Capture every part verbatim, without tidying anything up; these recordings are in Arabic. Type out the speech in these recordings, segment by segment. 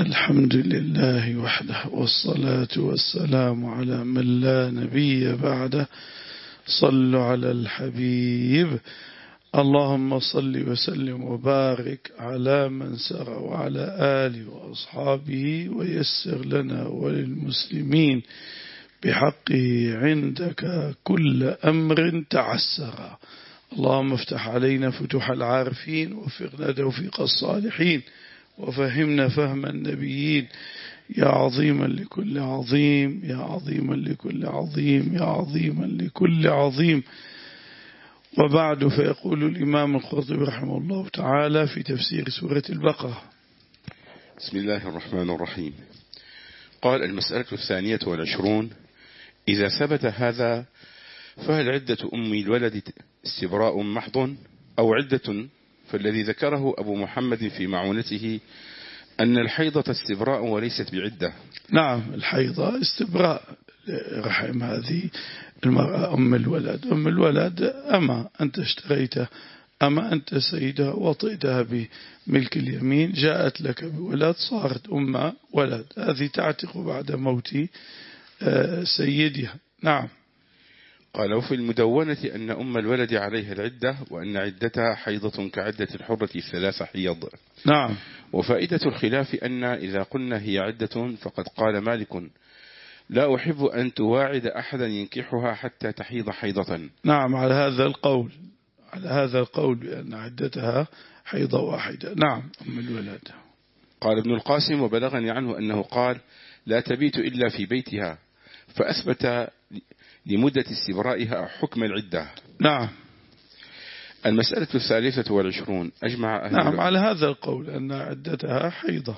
الحمد لله وحده، والصلاة والسلام على من لا نبي بعده. صلوا على الحبيب. اللهم صل وسلم وبارك على من سر وعلى آله وأصحابه، ويسر لنا وللمسلمين بحقه عندك كل أمر تعسر. اللهم افتح علينا فتوح العارفين، وفقنا توفيق الصالحين، وفهمنا فهم النبيين، يا عظيما لكل عظيم، يا عظيما لكل عظيم، يا عظيما لكل عظيم. وبعد، فيقول الإمام القرطبي رحمه الله تعالى في تفسير سورة البقرة: بسم الله الرحمن الرحيم. قال: المسألة الثانية والعشرون: إذا ثبت هذا فهل عدة أم الولد استبراء محض أو عدة؟ فالذي ذكره أبو محمد في معونته أن الحيضة استبراء وليست بعدة. نعم، الحيضة استبراء رحم هذه المرأة أم الولد. أم الولد أما أنت اشتريته، أما أنت سيدها وطئتها بملك اليمين، جاءت لك بولد صارت أم ولد، هذه تعتق بعد موت سيدها. نعم. قال: وفي المدونة أن أم الولد عليها العدة، وأن عدتها حيضة كعدة الحرة الثلاث حيض. نعم. وفائدة الخلاف أن إذا قلنا هي عدة فقد قال مالك: لا أحب أن تواعد أحدا ينكحها حتى تحيض حيضة. نعم، على هذا القول، على هذا القول بأن عدتها حيضة واحدة. نعم، أم الولد. قال ابن القاسم: وبلغني عنه أنه قال: لا تبيت إلا في بيتها، فأثبت لمدة استبرائها حكم العدة. نعم. المسألة الثالثة والعشرون: أجمع أهل نعم العلم على هذا القول أن عدتها حيضة.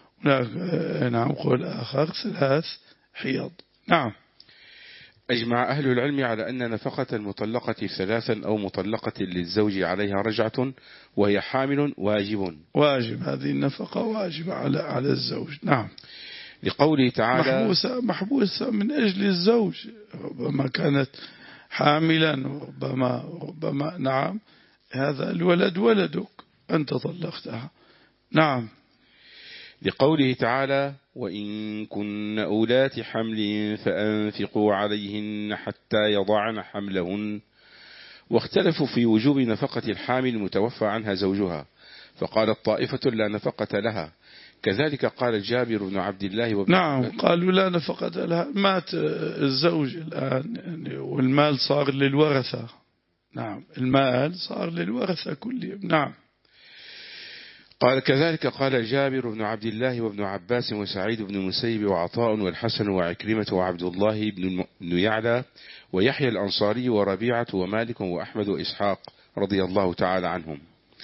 نعم، قول آخر ثلاث حيض. نعم. أجمع أهل العلم على أن نفقة المطلقة ثلاثا أو مطلقة للزوج عليها رجعة وهي حامل واجب. واجب، هذه النفقة واجبة على على الزوج. نعم. لقوله تعالى: محبوسة محبوسة من أجل الزوج، ربما كانت حاملا، وربما ربما نعم، هذا الولد ولدك، أنت طلقتها. نعم. لقوله تعالى: وإن كن أولات حمل فأنفقوا عليهن حتى يضعن حملهن. واختلفوا في وجوب نفقة الحامل المتوفى عنها زوجها، فقالت طائفة لا نفقة لها، كذلك قال جابر بن عبد الله وابن نعم، قالوا لا نفقة لها، مات الزوج الآن يعني، والمال صار للورثة. نعم، المال صار للورثة كلهم. نعم. قال كذلك قال جابر بن عبد الله وابن عباس وسعيد بن المسيب وعطاء والحسن وعكرمة وعبد الله بن يعلى ويحيى الأنصاري وربيعة ومالك وأحمد وإسحاق رضي الله تعالى عنهم.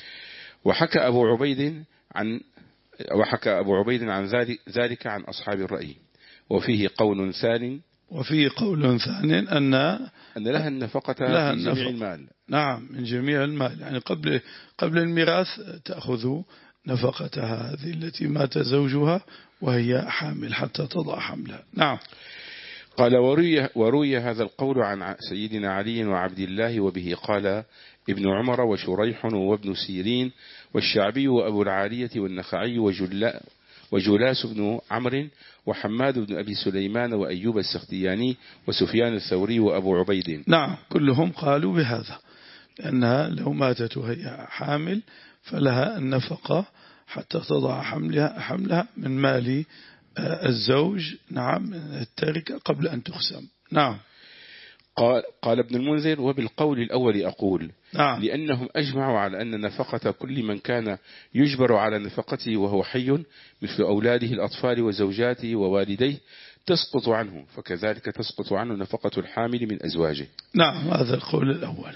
وحكى أبو عبيد عن وحكى أبو عبيد عن ذلك عن أصحاب الرأي. وفيه قول ثاني وفيه قول ثاني أن أن لها النفقة لها من جميع النفقة. المال. نعم، من جميع المال، يعني قبل قبل الميراث تأخذ نفقتها هذه التي مات زوجها وهي حامل حتى تضع حملها. نعم. قال: وروي, وروي هذا القول عن سيدنا علي وعبد الله، وبه قال ابن عمر وشريح وابن سيرين والشعبي وأبو العالية والنخعي وجلا وجلاس بن عمرو وحماد بن أبي سليمان وأيوب السختياني وسفيان الثوري وأبو عبيد. نعم، كلهم قالوا بهذا، لأنها لو ماتت وهي حامل فلها النفقة حتى تضع حملها حملها من مال الزوج. نعم، من التركة قبل أن تقسم. نعم. قال, قال ابن المنذر: وبالقول الأول أقول. نعم. لأنهم أجمعوا على أن نفقة كل من كان يجبر على نفقته وهو حي، مثل أولاده الأطفال وزوجاته ووالديه، تسقط عنه، فكذلك تسقط عنه نفقة الحامل من أزواجه. نعم، هذا القول الأول.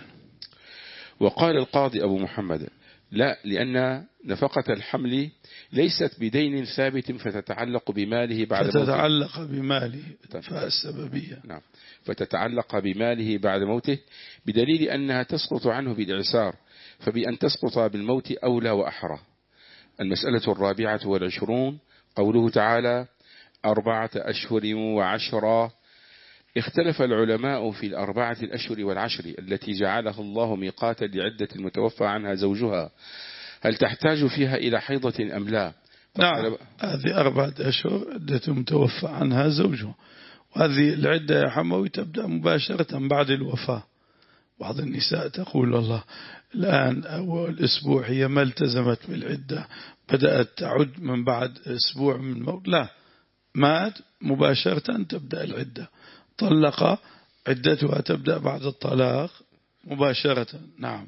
وقال القاضي أبو محمد: لا، لأن نفقة الحمل ليست بدين ثابت فتتعلق بماله بعد موته. فتتعلق بماله فالسببية. نعم، فتتعلق بماله بعد موته، بدليل أنها تسقط عنه بالإعسار، فبأن تسقط بالموت أولى وأحرى. المسألة الرابعة والعشرون: قوله تعالى: أربعة أشهر وعشرا. اختلف العلماء في الأربعة الأشهر والعشر التي جعلها الله ميقاتا لعدة المتوفى عنها زوجها، هل تحتاج فيها إلى حيضة أم لا؟ نعم هذه أربعة أشهر عدة متوفى عنها زوجها، وهذه العدة يا حموي تبدأ مباشرة بعد الوفاة. بعض النساء تقول والله الآن أو الأسبوع هي ما التزمت بالعدة، بدأت تعد من بعد أسبوع من الموت. لا، مات مباشرة تبدأ العدة، طلق عدتها تبدأ بعد الطلاق مباشرة. نعم.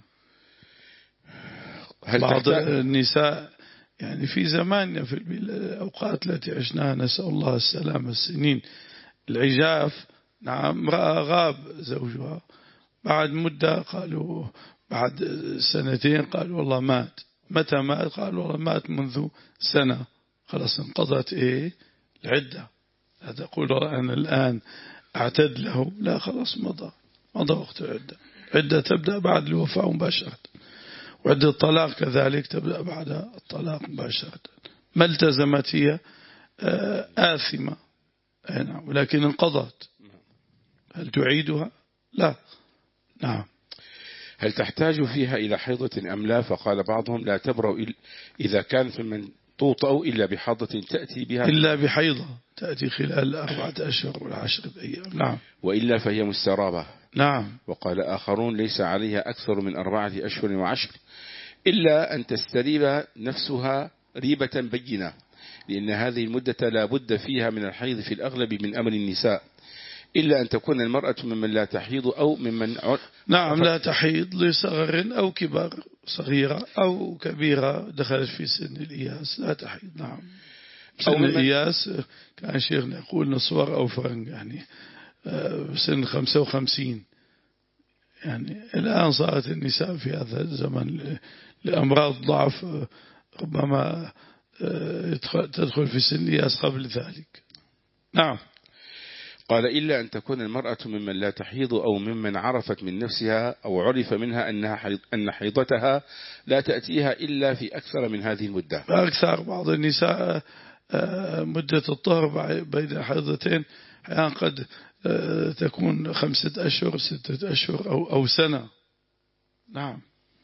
بعض النساء يعني في زماننا في الأوقات التي عشناها نسأل الله السلامة السنين العجاف، نعم، امرأة غاب زوجها بعد مدة قالوا بعد سنتين قالوا والله مات. متى مات؟ قالوا والله مات منذ سنة. خلاص انقضت ايه العدة. لا تقول أنا الآن أعتد له، لا خلاص مضى مضى وقت العدة. عدة تبدأ بعد الوفاة مباشرة، وعدة الطلاق كذلك تبدأ بعد الطلاق مباشرة. ما التزمت هي آثمة، ولكن انقضت. هل تعيدها؟ لا. نعم. هل تحتاج فيها إلى حيضة أم لا؟ فقال بعضهم لا تبرأ إذا كانت من توطأ إلا بحيضة تأتي بها، إلا بحيضة تأتي خلال أربعة أشهر والعشرة أيام. نعم. وإلا فهي مسترابة. نعم. وقال آخرون ليس عليها أكثر من أربعة أشهر وعشر، إلا أن تستريب نفسها ريبة بينة، لأن هذه المدة لا بد فيها من الحيض في الأغلب من أمر النساء، إلا أن تكون المرأة ممن لا تحيض أو ممن نعم لا تحيض لصغر أو كبار، صغيرة أو كبيرة دخلت في سن الإياس لا تحيض. نعم. سن الإياس كان شيخنا يقول نصور أو فرنج، يعني سن خمسة وخمسين. يعني الآن صارت النساء في هذا الزمن لأمراض ضعف ربما تدخل في سن الإياس قبل ذلك. نعم. قال إلا أن تكون المرأة ممن لا تحيض أو ممن عرفت من نفسها أو عرف منها أنها حيض أن حيضتها لا تأتيها إلا في أكثر من هذه المدة. أكثر بعض النساء مدة الطهر بين حيضتين أحيانا قد تكون خمسة أشهر ستة أشهر أو أو سنة. نعم.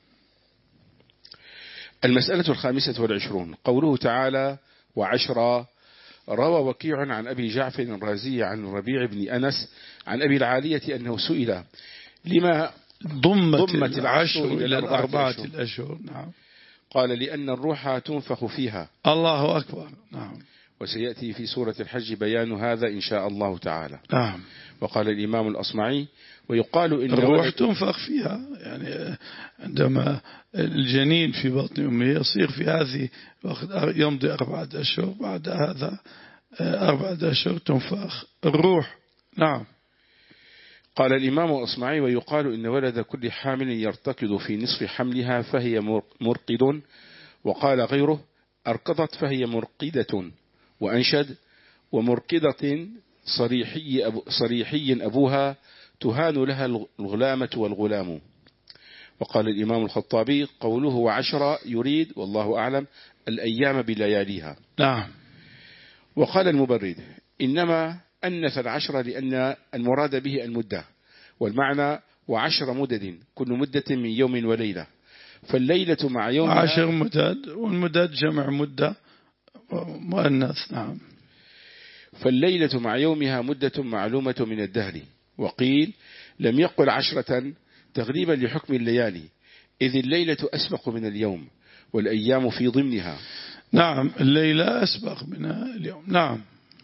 المسألة الخامسة والعشرون قوله تعالى وعشرة. روى وكيع عن أبي جعفر الرازي عن الربيع بن أنس عن أبي العالية أنه سئل لما ضمت, ضمت العشر إلى الأربعة الأشهر, الأشهر. نعم. قال لأن الروح تنفخ فيها. الله أكبر. نعم. وسيأتي في سورة الحج بيان هذا إن شاء الله تعالى. نعم. وقال الإمام الأصمعي ويقال إن الروح تنفخ فيها، يعني عندما الجنين في بطن أمه يصير في هذه الوقت يمضي أربعة أشهر، بعد هذا أربعة أشهر تنفخ الروح. نعم. قال الإمام الأصمعي ويقال إن ولد كل حامل يرتكض في نصف حملها فهي مرقد. وقال غيره أركضت فهي مرقدة. وأنشد ومركضة صريحي, أبو صريحي أبوها تهان لها الغلامة والغلام. وقال الإمام الخطابي قوله وعشرة يريد والله أعلم الأيام بلياليها. نعم. وقال المبرد إنما أنث العشرة لأن المراد به المدة، والمعنى وعشر مدد كل مدة من يوم وليلة، فالليلة مع يومها عشر مدد، والمدد جمع مدة مؤنث. نعم. فالليلة مع يومها مدة معلومة من الدهر. وقيل لم يقل عشرة تغريبا لحكم الليالي، إذ الليلة أسبق من اليوم والأيام في ضمنها. نعم. الليلة أسبق من اليوم. نعم.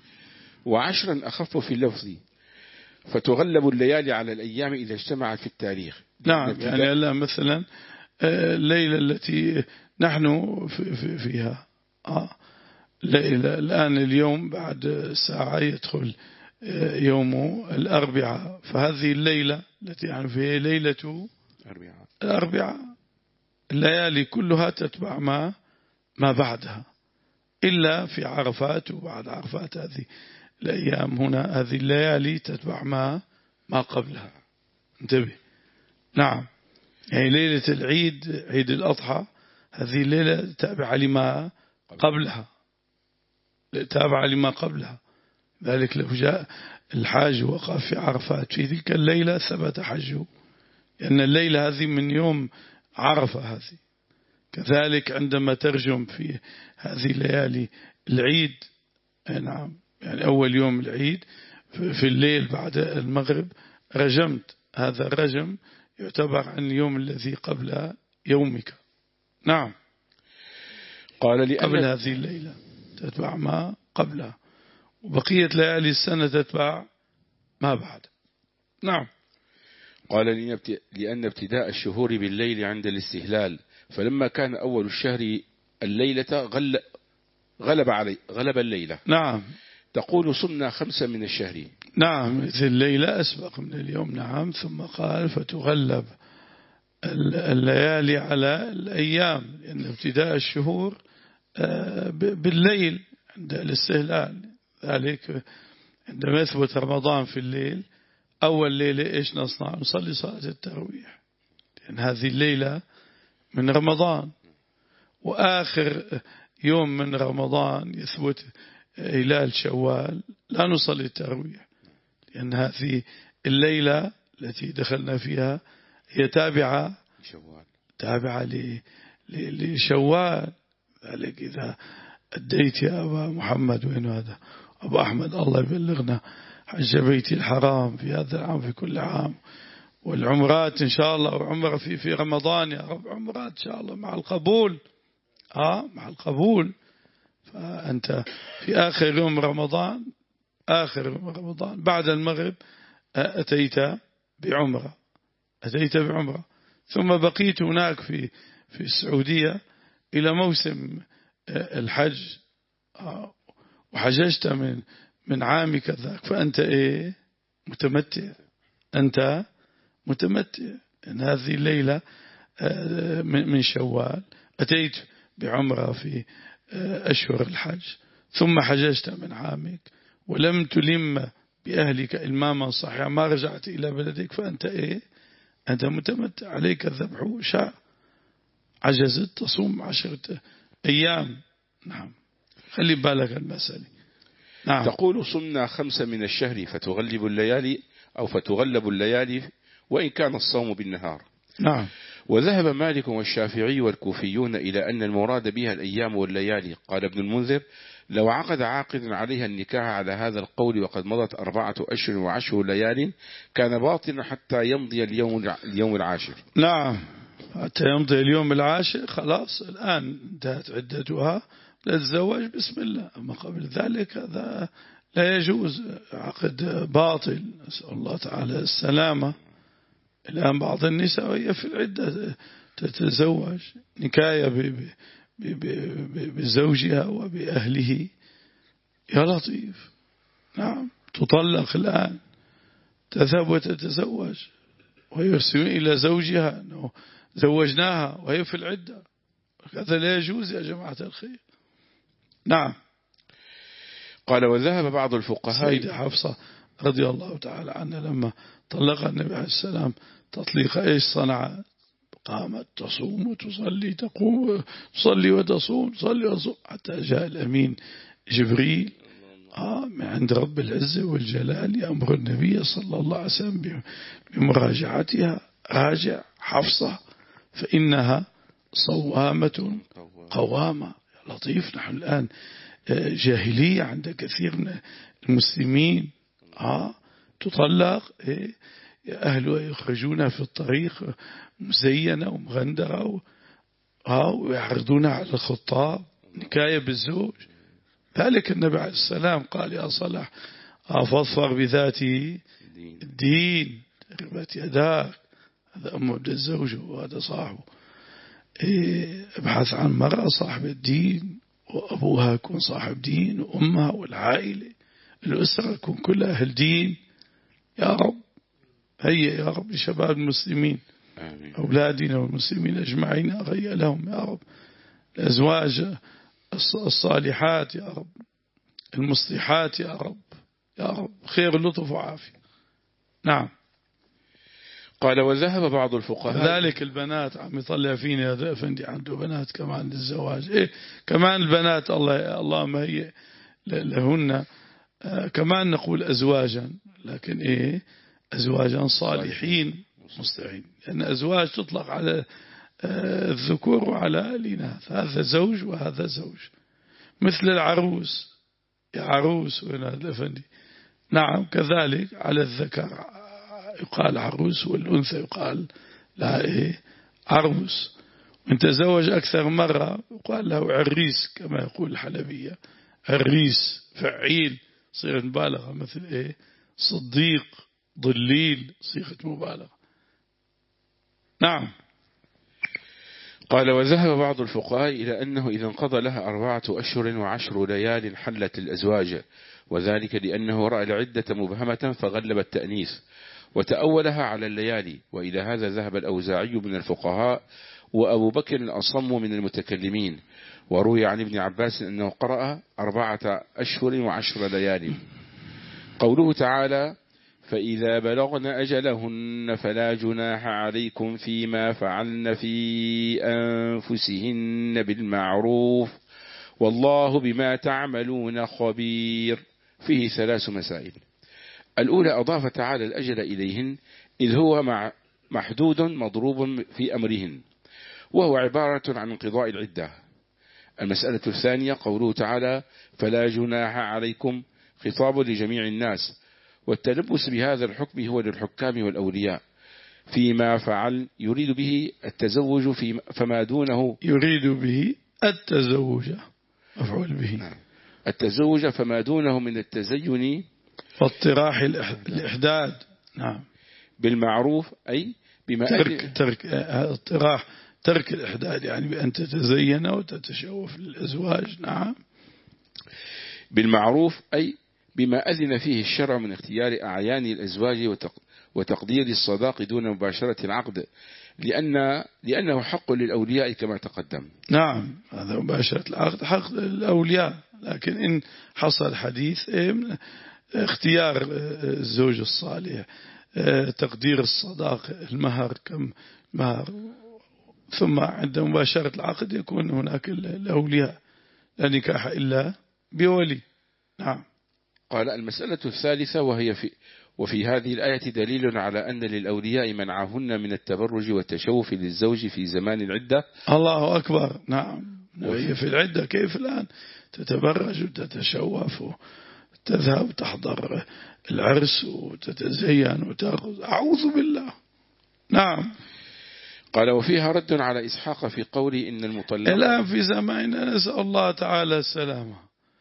وعشرا أخف في اللفظ، فتغلب الليالي على الأيام إذا اجتمعت في التاريخ. نعم. يعني ألا مثلا الليلة التي نحن في فيها آه ليلة الآن اليوم بعد ساعة يدخل يوم الأربعاء، فهذه الليلة التي يعني فيها ليلة الأربعاء الليالي كلها تتبع ما ما بعدها، إلا في عرفات وبعد عرفات هذه الأيام هنا هذه الليالي تتبع ما ما قبلها. انتبه. نعم. يعني ليلة العيد عيد الأضحى هذه الليلة تابعة لما قبلها، تابعة لما قبلها. ذلك لو جاء الحاج وقف في عرفات في تلك الليلة ثبت حجه، لأن الليلة هذه من يوم عرفة هذه. كذلك عندما ترجم في هذه الليالي العيد، نعم يعني أول يوم العيد في الليل بعد المغرب رجمت، هذا الرجم يعتبر عن اليوم الذي قبل يومك. نعم قال لأن قبل هذه الليلة تتبع ما قبلها، وبقية ليالي السنة تتبع ما بعد. نعم قال لأن ابتداء الشهور بالليل عند الاستهلال، فلما كان أول الشهر الليلة غل غلب علي غلب الليلة. نعم تقول صمنا خمسة من الشهر. نعم مثل الليلة أسبق من اليوم. نعم ثم قال فتغلب الليالي على الأيام، لأن ابتداء الشهور بالليل عند الاستهلال. ذلك عندما يثبت رمضان في الليل أول ليلة إيش نصنع؟ نصلي صلاة التراويح، لأن هذه الليلة من رمضان، وآخر يوم من رمضان يثبت هلال شوال لا نصلي التراويح، لأن هذه الليلة التي دخلنا فيها هي تابعة تابعة لشوال. ذلك إذا أديت يا أبا محمد، وين هذا أبو أحمد الله يبلغنا، حج بيتي الحرام في هذا العام في كل عام، والعمرات إن شاء الله، وعمرة في في رمضان يا رب، عمرات إن شاء الله مع القبول آه مع القبول. فأنت في آخر يوم رمضان، آخر يوم رمضان بعد المغرب أتيت بعمرة أتيت بعمرة ثم بقيت هناك في في السعودية إلى موسم الحج وحججت من من عامك ذاك، فأنت إيه متمتع، أنت متمتع. إن هذه الليلة من شوال أتيت بعمرة في أشهر الحج، ثم حججت من عامك ولم تلم بأهلك إلماما صحيحا، ما رجعت إلى بلدك، فأنت إيه أنت متمتع. عليك الذبح شاء، عجزت تصوم عشرة أيام. نعم خلي بالك المسألة. نعم. تقول صمنا خمسة من الشهر فتغلب الليالي أو فتغلب الليالي وإن كان الصوم بالنهار. نعم. وذهب مالك والشافعي والكوفيون إلى أن المراد بها الأيام والليالي. قال ابن المنذر لو عقد عاقد عليها النكاح على هذا القول وقد مضت أربعة أشهر وعشر ليال كان باطلا حتى يمضي اليوم اليوم العاشر. نعم حتى يمضي اليوم العاشر، خلاص الآن انتهت عدتها للزواج بسم الله. أما قبل ذلك هذا لا يجوز، عقد باطل، نسأل الله تعالى السلامة. الآن بعض النساء وهي في العدة تتزوج نكاية بزوجها وبأهله، يا لطيف. نعم تطلق الآن، تذهب وتتزوج ويرسل إلى زوجها أنه زوجناها وهي في العدة، هذا لا يجوز يا جماعة الخير. نعم. قال وذهب بعض الفقهاء. سيدة حفصة رضي الله تعالى عنها لما طلق النبي عليه السلام تطليق إيش صنعت؟ قامت تصوم وتصلي، تقوم تصلي وتصوم تصلي وتصوم حتى جاء الأمين جبريل آه من عند رب العزة والجلال يأمر النبي صلى الله عليه وسلم بمراجعتها. راجع حفصة فإنها صوامة قوامة. لطيف. نحن الآن جاهلية عند كثير من المسلمين آه تطلق إيه أهلها يخرجونها في الطريق مزينة ومغندرة آه ويعرضونها على الخطاب نكاية بالزوج. ذلك النبي عليه السلام قال يا صلاح فاظفر بذات الدين ربت يداك. هذا أمه الزوج وهذا صاحبه. إيه ابحث عن مرأة صاحب الدين، وأبوها يكون صاحب دين، وأمها والعائلة الأسرة يكون كلها أهل دين. يا رب هيا يا رب لشباب المسلمين آمين. أولادنا والمسلمين أجمعين هيا لهم يا رب الأزواج الصالحات يا رب المصلحات يا رب يا رب خير لطف وعافية. نعم. قال وذهب بعض الفقهاء. ذلك البنات عم يطلع فيني هذا أفندي عنده بنات كمان للزواج. إيه كمان البنات الله اللهم هي لهن آه كمان نقول أزواجا، لكن إيه أزواجا صالحين مصلحين، لأن أزواج تطلق على الذكور وعلى الإناث، هذا زوج وهذا زوج، مثل العروس، يا عروس وين هذا أفندي. نعم كذلك على الذكر يقال عروس والأنثى يقال لها إيه عروس. من تزوج أكثر مرة يقال له عريس كما يقول الحلبية، عريس فعيل صيغة مبالغة، مثل إيه صديق ضليل صيغة مبالغة. نعم. قال وذهب بعض الفقهاء إلى أنه إذا انقضى لها أربعة أشهر وعشر ليال حلت الأزواج، وذلك لأنه رأى العدة مبهمة فغلب التأنيث وتأولها على الليالي. وإلى هذا ذهب الأوزاعي من الفقهاء وأبو بكر الأصم من المتكلمين. وروي عن ابن عباس أنه قرأ أربعة أشهر وعشر ليال. قوله تعالى فإذا بلغن أجلهن فلا جناح عليكم فيما فعلن في أنفسهن بالمعروف والله بما تعملون خبير. فيه ثلاث مسائل. الأولى أضاف تعالى الأجل إليهن إذ هو مع محدود مضروب في أمرهن وهو عبارة عن انقضاء العدة. المسألة الثانية قوله تعالى فلا جناح عليكم خطاب لجميع الناس، والتلبس بهذا الحكم هو للحكام والأولياء. فيما فعل يريد به التزوج في فما دونه، يريد به التزوج مفعول به، التزوج فما دونه من التزين واطراح الإحداد. نعم. بالمعروف أي بما ترك ترك اطراح ترك الإحداد، يعني بأن تتزين وتتشوف للأزواج. نعم. بالمعروف أي بما أذن فيه الشرع من اختيار أعيان الأزواج وتقدير الصداق دون مباشرة العقد، لأن لأنه حق للأولياء كما تقدم. نعم هذا مباشرة العقد حق للأولياء، لكن إن حصل حديث اختيار الزوج الصالح، تقدير الصداق المهر كم مهر، ثم عند مباشرة العقد يكون هناك الأولياء، لا نكاح إلا بولي. نعم. قال المسألة الثالثة وهي في وفي هذه الآية دليل على أن للأولياء منعهن من التبرج والتشوف للزوج في زمان العدة. الله أكبر. نعم. وهي في العدة كيف الآن تتبرج وتتشوف وتذهب تحضر العرس وتتزين وتأخذ، أعوذ بالله. نعم. قال وفيها رد على إسحاق في قولي إن المطلقات الآن في زماننا نسأل الله تعالى السلامة،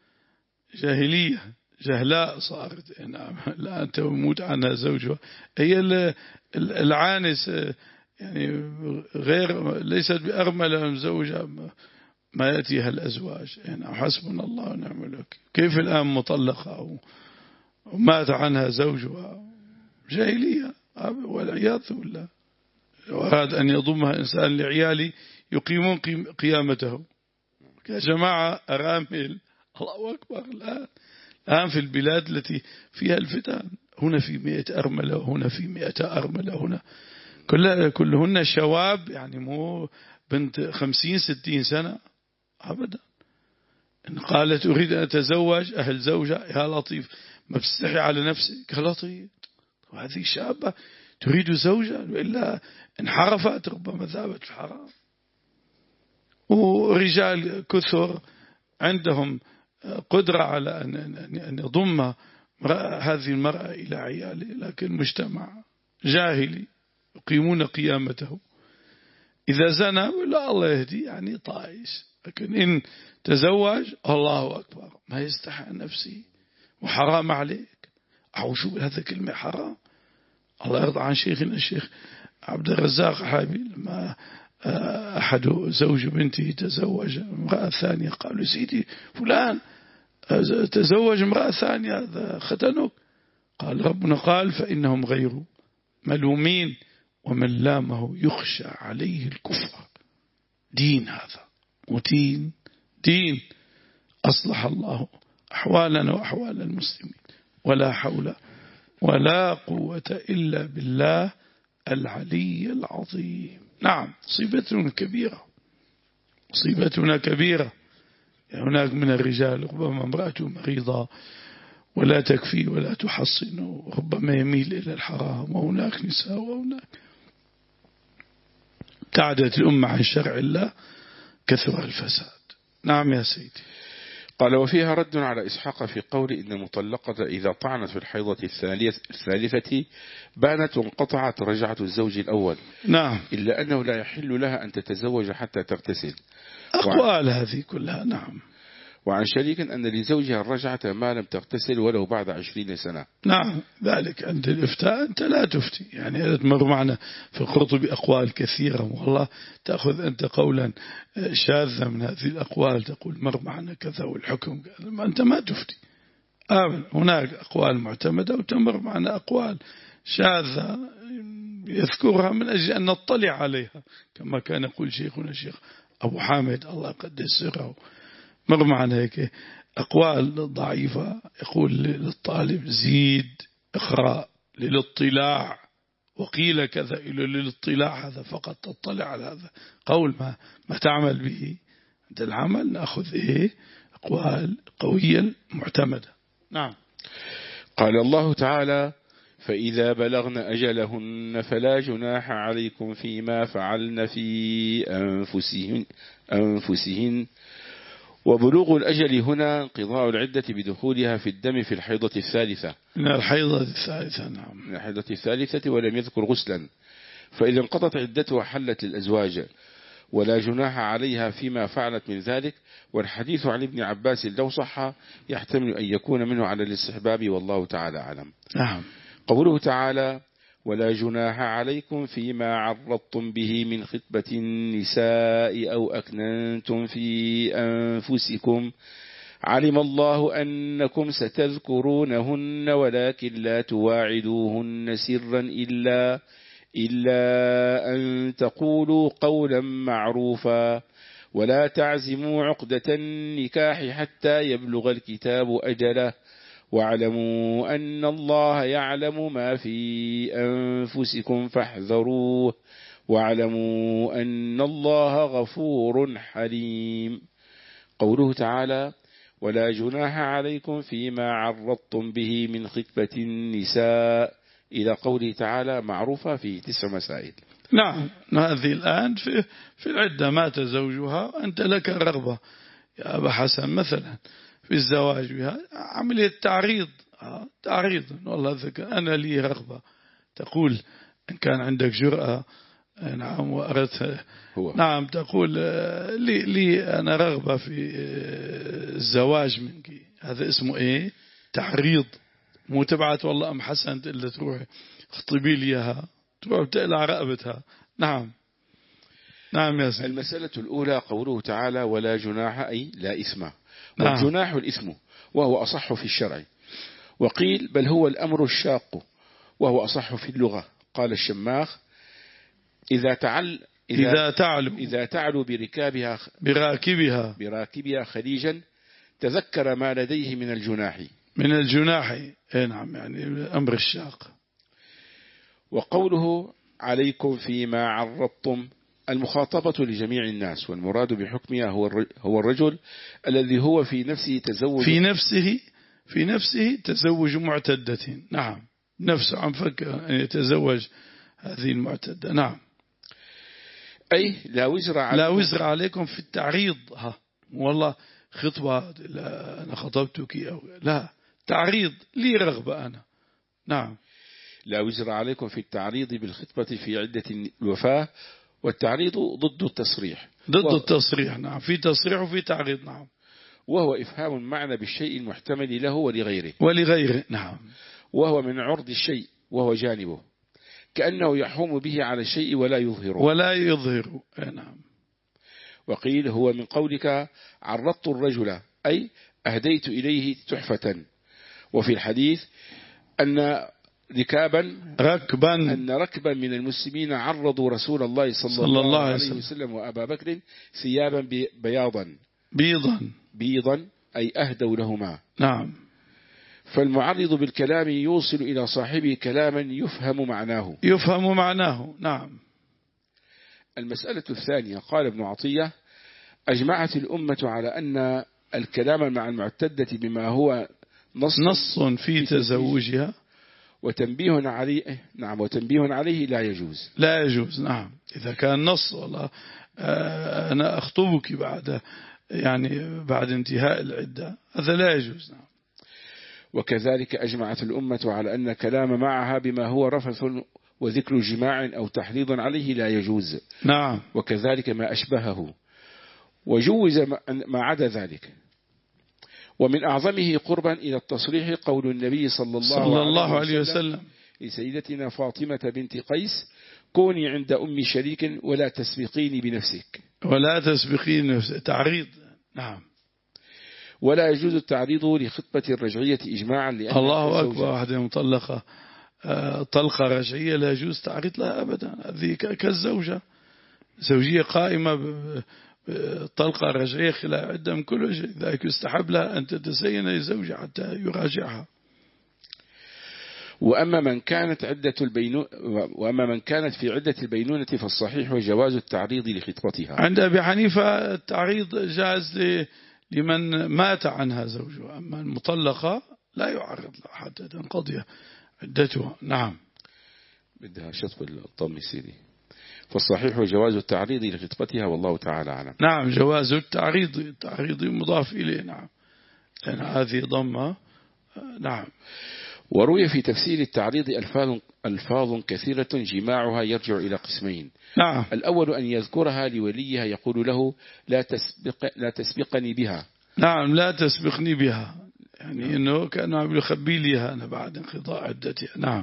جاهلية جهلاء صارت. نعم. الآن تموت عنها زوجها، هي العانس يعني غير ليست بأرملة زوجها ما يأتيها الأزواج. يعني حسبنا الله ونعم الوكيل. كيف الآن مطلقة ومات عنها زوجها؟ جاهلية والعياذ بالله. وأراد أن يضمها إنسان لعيالي يقيمون قيامته. يا جماعة أرامل، الله أكبر. الآن الآن في البلاد التي فيها الفتن، هنا في مئة أرملة وهنا في مئة أرملة، هنا كل كلهن شواب، يعني مو بنت خمسين ستين سنة أبدا. إن قالت أريد أن أتزوج أهل زوجة، يا لطيف ما بتستحي على نفسك يا لطيف، وهذه شابة تريد زوجا وإلا انحرفت ربما ذهبت في الحرام. ورجال كثر عندهم قدرة على أن يضم هذه المرأة إلى عياله، لكن مجتمع جاهلي يقيمون قيامته. إذا زنى ولا الله يهدي يعني طائش، لكن إن تزوج الله أكبر ما يستحى عن نفسه وحرام عليك. أو شو هذا كلمة حرام. الله يرضى عن شيخنا الشيخ عبد الرزاق حابي، لما أحد زوج بنته تزوج امرأة ثانية قالوا سيدي فلان تزوج امرأة ثانية هذا ختنك؟ قال ربنا قال فإنهم غير ملومين ومن لامه يخشى عليه الكفر. دين هذا متين دين. أصلح الله أحوالنا وأحوال المسلمين، ولا حول ولا قوة إلا بالله العلي العظيم. نعم مصيبتنا كبيرة، مصيبتنا كبيرة. هناك من الرجال ربما امرأته مريضة ولا تكفي ولا تحصن، وربما يميل إلى الحرام، وهناك نساء وهناك ابتعدت الأمة عن شرع الله كثر الفساد. نعم يا سيدي. قال وفيها رد على إسحاق في قول إن المطلقة إذا طعنت في الحيضة الثالثة بانت وانقطعت رجعة الزوج الأول. نعم. إلا أنه لا يحل لها أن تتزوج حتى تغتسل. أقوال هذه كلها. نعم. وعن شريك أن لزوجها الرجعة ما لم تغتسل ولو بعد عشرين سنة. نعم. ذلك عند الإفتاء أنت لا تفتي، يعني تمر معنا في القرطبي أقوال كثيرة، والله تأخذ أنت قولا شاذا من هذه الأقوال تقول مر معنا كذا والحكم، ما أنت ما تفتي آمن. هناك أقوال معتمدة وتمر معنا أقوال شاذة يذكرها من أجل أن نطلع عليها، كما كان يقول شيخنا الشيخ أبو حامد الله قدس سره، مر معنا هيك أقوال ضعيفة. يقول للطالب زيد اقرأ للاطلاع، وقيل كذا إلى للاطلاع، هذا فقط تطلع على هذا قول ما ما تعمل به. عند العمل نأخذ إيه أقوال قوية معتمدة. نعم. قال الله تعالى فإذا بلغن أجلهن فلا جناح عليكم فيما فعلن في أنفسهن, أنفسهن وبلوغ الأجل هنا انقضاء العدة بدخولها في الدم في الحيضة الثالثة. من الحيضة الثالثة. نعم. من الحيضة الثالثة ولم يذكر غسلا، فإذا انقضت عدتها حلت للأزواج ولا جناح عليها فيما فعلت من ذلك. والحديث عن ابن عباس لو صح يحتمل أن يكون منه على الاستحباب والله تعالى أعلم. نعم. قوله تعالى ولا جناح عليكم فيما عرضتم به من خطبة النساء أو أكننتم في أنفسكم علم الله أنكم ستذكرونهن ولكن لا تواعدوهن سرا إلا إلا أن تقولوا قولا معروفا ولا تعزموا عقدة النكاح حتى يبلغ الكتاب أجله واعلموا أن الله يعلم ما في أنفسكم فاحذروه واعلموا أن الله غفور حليم. قوله تعالى ولا جناح عليكم فيما عرضتم به من خطبة النساء إلى قوله تعالى معروفة في تسع مسائل. نعم. هذه الآن في, في العدة مات زوجها أنت لك الرغبة يا أبا حسن مثلا في الزواج بها، عملية تعريض تعريض والله ذكر أنا لي رغبة، تقول إن كان عندك جرأة نعم وأردت نعم تقول لي, لي أنا رغبة في الزواج منك، هذا اسمه إيه تعريض. مو تبعت والله أم حسنت إلا تروح خطبي لي إياها تروح تقلع رقبتها. نعم. نعم يا سيدي. المسألة الأولى قوله تعالى ولا جناح أي لا إثم، نعم. والجناح الإثم وهو أصح في الشرع، وقيل بل هو الأمر الشاق وهو أصح في اللغة. قال الشماخ إذا تعل إذا, إذا تعلو إذا تعلو بركابها براكبها براكبها خليجا تذكر ما لديه من الجناح من الجناح. اي نعم يعني الأمر الشاق. وقوله عليكم فيما عرضتم المخاطبة لجميع الناس، والمراد بحكمها هو هو الرجل الذي هو في نفسه تزوج في نفسه في نفسه تزوج معتدة. نعم. نفسه عم فكر أن يتزوج هذه المعتدة. نعم. أي لا وزر عليكم, لا وزر عليكم في التعريض. ها والله خطبة لا أنا خطبتك أو لا تعريض لي رغبة أنا. نعم. لا وزر عليكم في التعريض بالخطبة في عدة الوفاة، والتعريض ضد التصريح. ضد وهو التصريح. نعم. في تصريح وفي تعريض. نعم. وهو إفهام المعنى بالشيء المحتمل له ولغيره ولغيره. نعم. وهو من عرض الشيء وهو جانبه، كأنه يحوم به على الشيء ولا يظهره ولا يظهره. نعم. وقيل هو من قولك عرضت الرجل أي أهديت إليه تحفة. وفي الحديث أن ركابا ركبا أن ركبا من المسلمين عرضوا رسول الله صلى, صلى الله, الله عليه وسلم وأبا بكر ثيابا بياضا بيضا بيضا أي أهدوا لهما. نعم. فالمعرض بالكلام يوصل إلى صاحبه كلاما يفهم معناه يفهم معناه. نعم. المسألة الثانية قال ابن عطية أجمعت الأمة على أن الكلام مع المعتدة بما هو نص, نص في تزوجها وتنبيه عليه نعم وتنبيه عليه لا يجوز لا يجوز. نعم. إذا كان نص والله أنا أخطبك بعد يعني بعد انتهاء العدة هذا لا يجوز. نعم. وكذلك أجمعت الأمة على أن كلام معها بما هو رفث وذكر جماع أو تحريض عليه لا يجوز. نعم. وكذلك ما أشبهه، وجوز ما عدا ذلك. ومن أعظمه قربا إلى التصريح قول النبي صلى الله, صلى الله عليه, عليه وسلم, وسلم لسيدتنا فاطمة بنت قيس: كوني عند أم شريك ولا تسبقيني بنفسك. ولا تسبقيني بنفسك تعريض. نعم. ولا يجوز التعريض لخطبة الرجعية إجماعا، لأن الله أكبر. واحدة مطلقة طلقة رجعية لا يجوز تعريض لها أبدا. هذه كالزوجة، زوجية قائمة طلقة رجعية خلال عدة من كل شيء، ذلك يستحب لها أن تتزين لزوجها حتى يراجعها. وأما من كانت عدة البينونة وأما من كانت في عدة البينونة فالصحيح جواز التعريض لخطبتها. عند أبي حنيفة التعريض جاز لمن مات عنها زوجها، أما المطلقة لا يعرض لها حتى تنقضي عدتها. نعم. بدها شطب الضم سيدي. فالصحيح جواز التعريض لخطبتها والله تعالى أعلم. نعم. جواز التعريض، التعريض مضاف إليه. نعم. لأن هذه ضمة. نعم. وروي في تفسير التعريض ألفاظ, ألفاظ كثيرة جماعها يرجع إلى قسمين. نعم. الأول أن يذكرها لوليها يقول له: لا تسبق لا تسبقني بها. نعم. لا تسبقني بها، يعني نعم. إنه كأنه يخبي ليها أنا بعد انقضاء عدتها. نعم.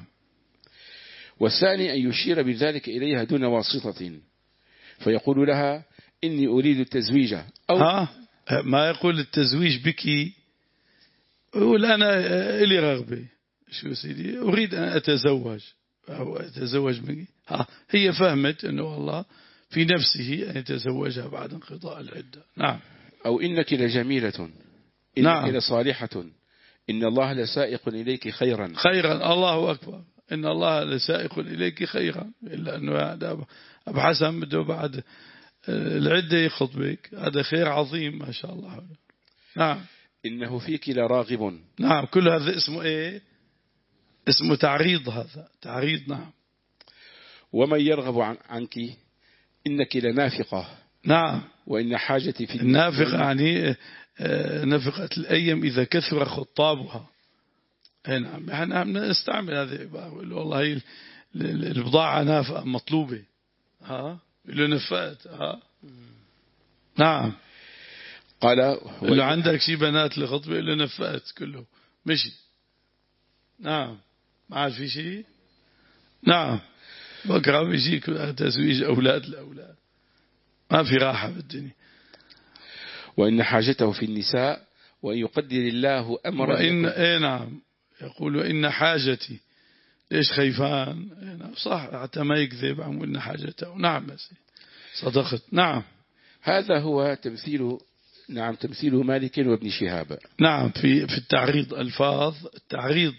والثاني أن يشير بذلك إليها دون واسطة، فيقول لها: إني أريد التزويج، أو ها ما يقول التزويج بك، يقول أنا إلي رغبة، شو سيدي أريد أن أتزوج أو أتزوج بك. ها هي فهمت أنه والله في نفسه أن يتزوجها بعد انقضاء العدة. نعم. أو إنك لجميلة، إنك نعم. لصالحة، إن الله لسائق إليك خيرا. خيرا. الله أكبر. إن الله لسائق إليك خيرا. إلا أنه هذا أبو حسن بده بعد العدة يخطبك، هذا خير عظيم ما شاء الله. نعم. إنه فيك لراغب. نعم. كل هذا اسمه إيه؟ اسمه تعريض. هذا تعريض. نعم. ومن يرغب عن عنك إنك لنافقة. نعم. وإن حاجتي في النافقة يعني نفقة الأيام إذا كثر خطابها. نعم. احنا نستعمل هذه العبارة، والله البضاعة نافقة مطلوبة. ها له نفقت. ها نعم. قال لو عندك شي بنات لخطبة له نفقت كله مشي. نعم. ما عاد في شيء. نعم. بكرة بيجيك تزويج أولاد لأولاد، ما في راحة بالدنيا. وإن حاجته في النساء وإن يقدر الله أمره. وإن إيه نعم. يقول وإن حاجتي، ليش خيفان؟ إيه نعم. صح حتى ما يكذب عن وإن حاجته. نعم بس صدقت. نعم. هذا هو تمثيل نعم تمثيل مالك وابن شهاب. نعم. في في التعريض ألفاظ التعريض.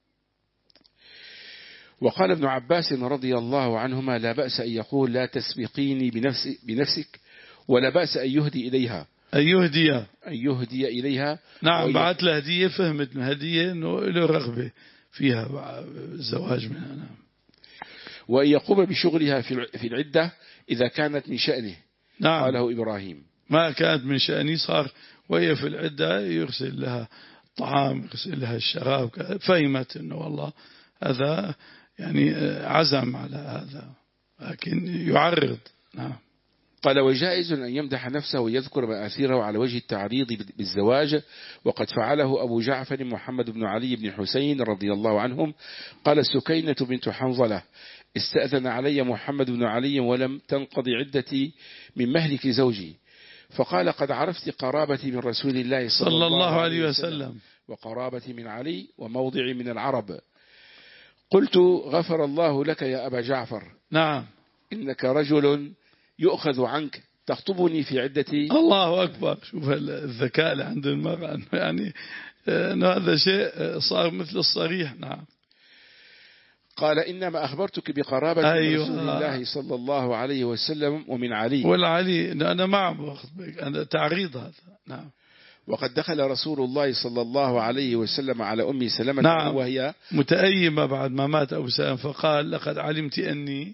وقال ابن عباس رضي الله عنهما: لا بأس أن يقول لا تسبقيني بنفسك, بنفسك ولا بأس أن يهدي إليها أن يهدي أن يهدي إليها. نعم. بعت له هدية، فهمت من هدية إنه له رغبة فيها الزواج منها. نعم. وأن يقوم بشغلها في العدة إذا كانت من شأنه. نعم. قاله إبراهيم. ما كانت من شأنه صار وهي في العدة يرسل لها طعام، يرسل لها الشراب، فهمت إنه والله هذا يعني عزم على هذا، لكن يعرض. نعم. قال: وجائز أن يمدح نفسه ويذكر مآثيره على وجه التعريض بالزواج، وقد فعله أبو جعفر محمد بن علي بن حسين رضي الله عنهم. قال سكينة بنت حنظلة: استأذن علي محمد بن علي ولم تنقضي عدتي من مهلك زوجي، فقال: قد عرفت قرابتي من رسول الله صلى, صلى الله عليه وسلم وقرابتي من علي وموضعي من العرب. قلت: غفر الله لك يا أبا جعفر. نعم. إنك رجل يؤخذ عنك تخطبني في عدتي. الله أكبر. شوف الذكاء اللي عند المرأة، يعني أنه هذا شيء صار مثل الصريح. نعم. قال: إنما أخبرتك بقرابة أيوة. رسول الله صلى الله عليه وسلم ومن علي. والعلي أنا معه أنا تعريض هذا. نعم. وقد دخل رسول الله صلى الله عليه وسلم على أم سلمة. نعم. وهي متأيمة بعد ما مات أبو سلمة، فقال: لقد علمت أني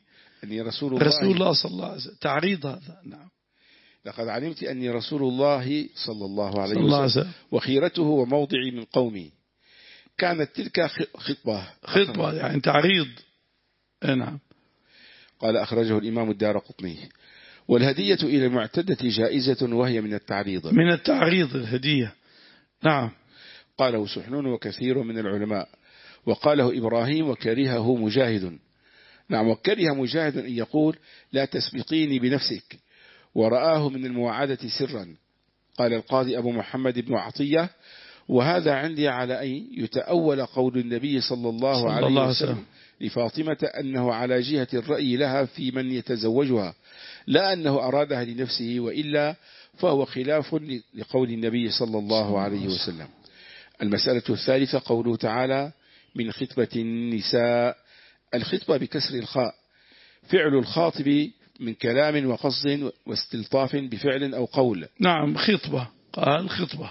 أني رسول الله رسول الله صلى الله عليه وسلم، تعريض هذا. نعم. لقد علمت أني رسول الله صلى الله عليه صلى الله عليه وسلم وسلم. وخيرته وموضعي من قومي. كانت تلك خطبة خطبة يعني تعريض. نعم. قال أخرجه الإمام الدارقطني. والهدية إلى المعتدة جائزة وهي من التعريض. من التعريض الهدية. نعم. قاله سحنون وكثير من العلماء، وقاله إبراهيم وكرهه مجاهد. نعم. وكره مجاهد أن يقول لا تسبقيني بنفسك، ورآه من المواعدة سرا. قال القاضي أبو محمد بن عطية وهذا عندي على أن يتأول قول النبي صلى الله صلى عليه الله وسلم وسلم لفاطمة أنه على جهة الرأي لها في من يتزوجها، لا أنه أرادها لنفسه، وإلا فهو خلاف لقول النبي صلى الله عليه وسلم. المسألة الثالثة قوله تعالى من خطبة النساء. الخطبة بكسر الخاء فعل الخاطب من كلام وقصد واستلطاف بفعل أو قول. نعم. خطبة. قال خطبة.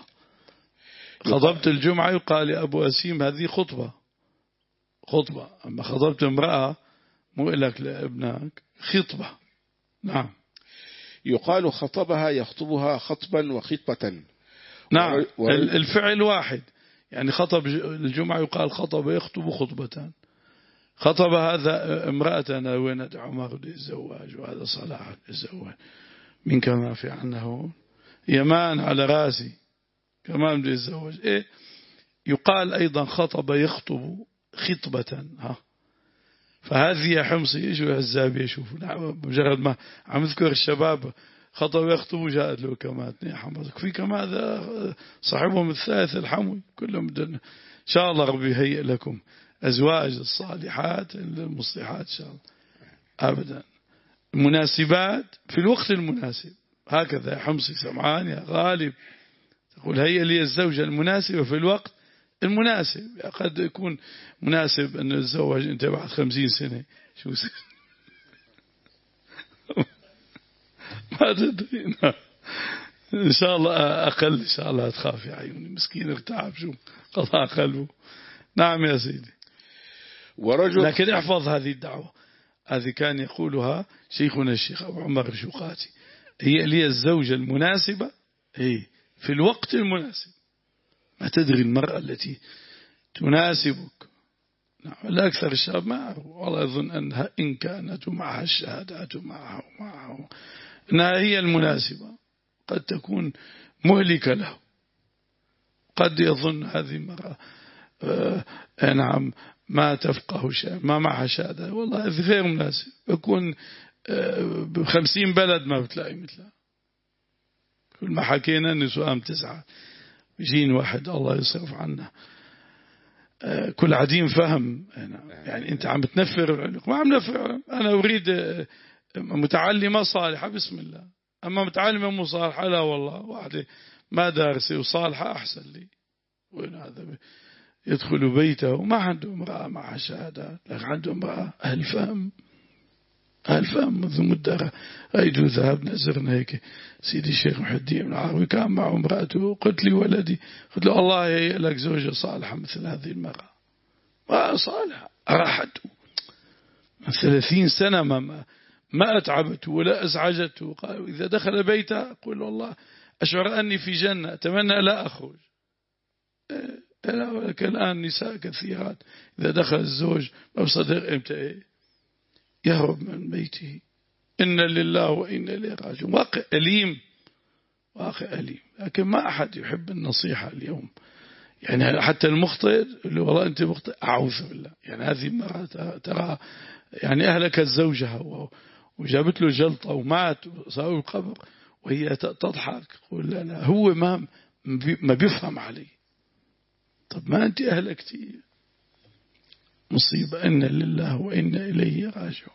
خطبت الجمعة يقال لأبو أسيم هذه خطبة. خطبة. أما خطبت امرأة مو لك لابنك خطبة. نعم. يقال خطبها يخطبها خطبا وخطبة. نعم. و... الفعل واحد. يعني خطب الجمعة يقال خطب يخطب خطبتان. خطب هذا امرأة وين عمر للزواج وهذا صلاح للزواج من كما في عنه يمان على راسي كمان للزواج. إيه يقال أيضا خطب يخطب خطبة. ها فهذه يا حمصي إيش الزابي يشوفوا. نعم. مجرد ما عم اذكر الشباب خطب يخطب جاءت له كمان يا حمص في كما هذا صاحبهم الثالث الحموي كلهم بدنا. إن شاء الله ربي يهيئ لكم أزواج الصالحات المصلحات إن شاء الله. أبدا. مناسبات في الوقت المناسب. هكذا يا حمصي سمعان يا غالب تقول هيئ لي الزوجة المناسبة في الوقت المناسب. قد يكون مناسب أن الزواج أنت بعد خمسين سنة شو سنة ما تدري. إن شاء الله أقل إن شاء الله تخاف يا عيوني مسكين ارتعب شو قضاء قلبه. نعم يا سيدي. ورجل لكن احفظ هذه الدعوة. هذه كان يقولها شيخنا الشيخ أبو عمر الشوقاتي هي لي الزوجة المناسبة هي في الوقت المناسب. ما تدري المرأة التي تناسبك. نعم. الأكثر الشباب ما أعرف والله يظن أنها إن كانت معها الشهادات معها ومعها أنها هي المناسبة. قد تكون مهلكة له. قد يظن هذه المرأة آه نعم ما تفقه شيء ما معها شهادة والله هذه غير مناسب. يكون آه بخمسين بلد ما بتلاقي مثلها. كل ما حكينا النسوان تسعة يجين واحد الله يصرف عنا آه كل عديم فهم. يعني أنت عم بتنفر ما عم نفر. أنا أريد آه متعلمة صالحة بسم الله. أما متعلمة مو صالحة لا والله واحدة ما دارسة وصالحة أحسن لي. وين هذا يدخل بيته وما عنده امرأة معها شهادة لكن عنده امرأة أهل فهم. أهل فهم منذ مدة أيدو ذهبنا زرنا هيك سيدي الشيخ محي الدين بن عربي كان مع امرأته قلت لي ولدي قلت له الله يهيئ لك زوجة صالحة مثل هذه المرأة. ما صالحة أراحته من ثلاثين سنة ما ما أتعبته ولا أزعجته. قالوا إذا دخل بيته أقول والله أشعر أني في جنة أتمنى لا أخرج. لا ولكن الآن نساء كثيرات إذا دخل الزوج ما بصدق إمتى إيه يهرب من بيته. إن لله وإن إليه راجعون. واقع أليم واقع أليم. لكن ما أحد يحب النصيحة اليوم. يعني حتى المخطئ اللي والله أنت مخطئ أعوذ بالله. يعني هذه المرأة ترى يعني أهلكت زوجها وجابت له جلطة ومات وصار القبر وهي تضحك تقول لا لا هو ما ما بيفهم علي. طب ما أنت أهلكتي مصيبة. إن لله وإن إليه راجعون.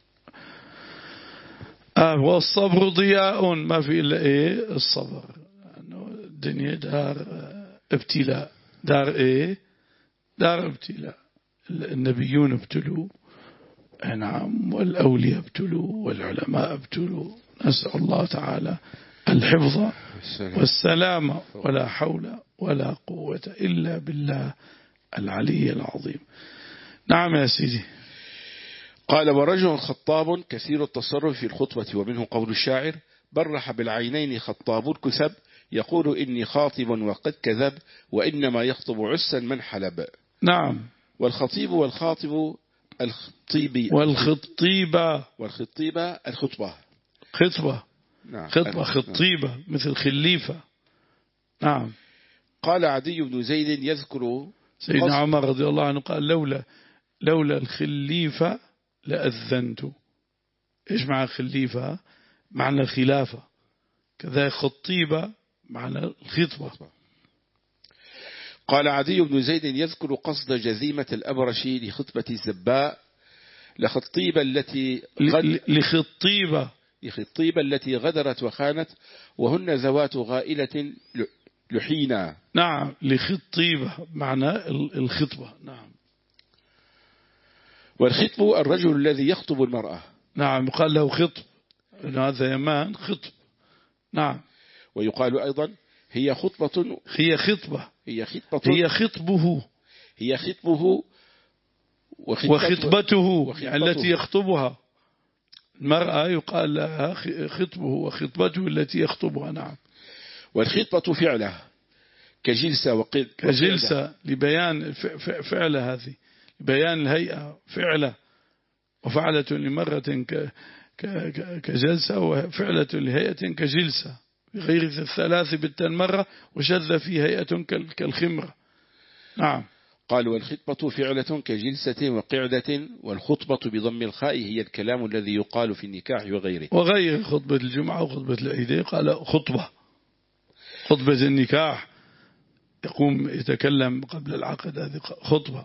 آه والصبر ضياء ما في إلا إيه الصبر. أنه الدنيا دار ابتلاء. دار إيه دار ابتلاء. النبيون ابتلوا نعم والأولياء ابتلوا والعلماء ابتلوا. نسأل الله تعالى الحفظ والسلامة ولا حول ولا قوة إلا بالله العلي العظيم. نعم يا سيدي. قال ورجل خطاب كثير التصرف في الخطبة، ومنه قول الشاعر: برح بالعينين خطاب كثب، يقول إني خاطب وقد كذب، وإنما يخطب عسا من حلب. نعم. والخطيب والخاطب الخطيب والخطيبة والخطيبة الخطبة خطبة نعم. خطبة خطيبة نعم. مثل خليفة. نعم. قال عدي بن زيد يذكر سيدنا عمر رضي الله عنه قال: لولا لولا الخليفة لأذنت. إيش معنى خليفة؟ معنى الخلافة. كذلك خطيبة معنى الخطبة. قال عدي بن زيد يذكر قصد جذيمة الأبرش لخطبة الزباء: لخطيبة التي غد... لخطيبة لخطيبة التي غدرت وخانت، وهن ذوات غائلة لحينا. نعم. لخطيبة معنى الخطبة. نعم. والخطب الرجل الذي يخطب المرأة. نعم. يقال له خطب، هذا يمان خطب. نعم. ويقال أيضا هي خطبة هي خطبة هي خطبة هي خطبه هي خطبه وخطبته, وخطبته يعني التي يخطبها. المرأة يقال لها خطبه وخطبته التي يخطبها. نعم. والخطبة فعله كجلسة وقل كجلسة لبيان فعله، هذه بيان الهيئة فعله، وفعلة لمرة كجلسة، وفعلة لهيئة كجلسة، بغير الثلاث بالتن مرة، وشذ في هيئة كالخمرة. نعم. قال والخطبة فعلة كجلسة وقعدة، والخطبة بضم الخاء هي الكلام الذي يقال في النكاح وغيره. وغير خطبة الجمعة وخطبة العيدين قال خطبة. خطبة النكاح يقوم يتكلم قبل العقد، هذه خطبة.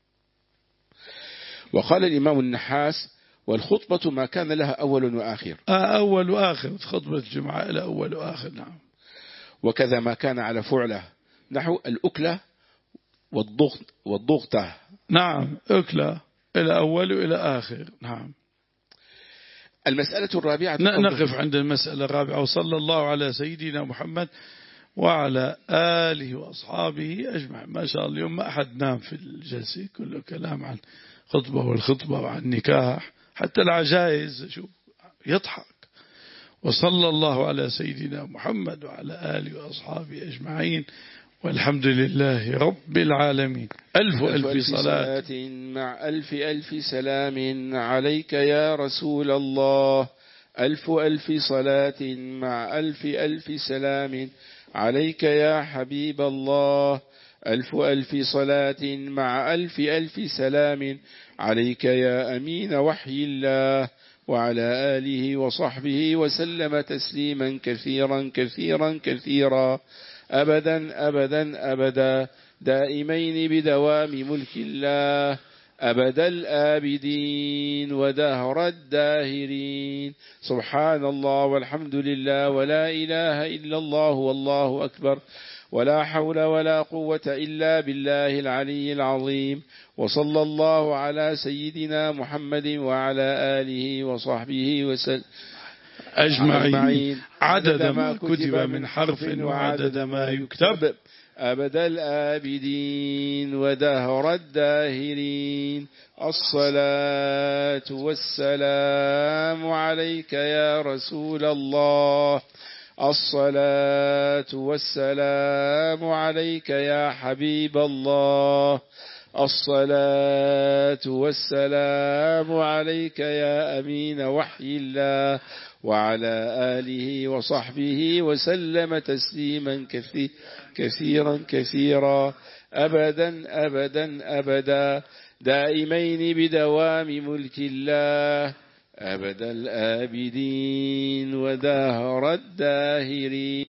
وقال الإمام النحاس: والخطبة ما كان لها أول وآخر. أول وآخر، خطبة الجمعة إلى أول وآخر. نعم. وكذا ما كان على فعله، نحو الأكلة والضغط والضغطة. نعم. أكلة إلى أول وإلى آخر. نعم. المسألة الرابعة. نقف عند المسألة الرابعة. وصلى الله على سيدنا محمد وعلى آله وأصحابه أجمع. ما شاء الله اليوم ما أحد نام في الجلسة، كله كلام عن خطبة والخطبة وعن نكاح، حتى العجائز شو يضحك. وصلى الله على سيدنا محمد وعلى آله وأصحابه أجمعين، والحمد لله رب العالمين. ألف ألف, ألف صلاة, صلاة مع ألف ألف سلام عليك يا رسول الله. ألف ألف صلاة مع ألف ألف سلام عليك يا حبيب الله. ألف ألف صلاة مع ألف ألف سلام عليك يا أمين وحي الله، وعلى آله وصحبه وسلم تسليما كثيرا كثيرا كثيرا، أبدا أبدا أبدا، دائمين بدوام ملك الله، أبد الآبدين ودهر الداهرين. سبحان الله والحمد لله ولا إله إلا الله والله أكبر، ولا حول ولا قوة إلا بالله العلي العظيم. وصلى الله على سيدنا محمد وعلى آله وصحبه وسلم أجمعين، عدد ما كتب من حرف وعدد ما يكتب، أبد الآبدين ودهر الداهرين. الصلاة والسلام عليك يا رسول الله. الصلاة والسلام عليك يا حبيب الله. الصلاة والسلام عليك يا أمين وحي الله، وعلى آله وصحبه وسلم تسليما كثيرا كثيرا كثيرا، أبدا أبدا أبدا، دائمين بدوام ملك الله، أبد الآبدين ودهر الداهرين.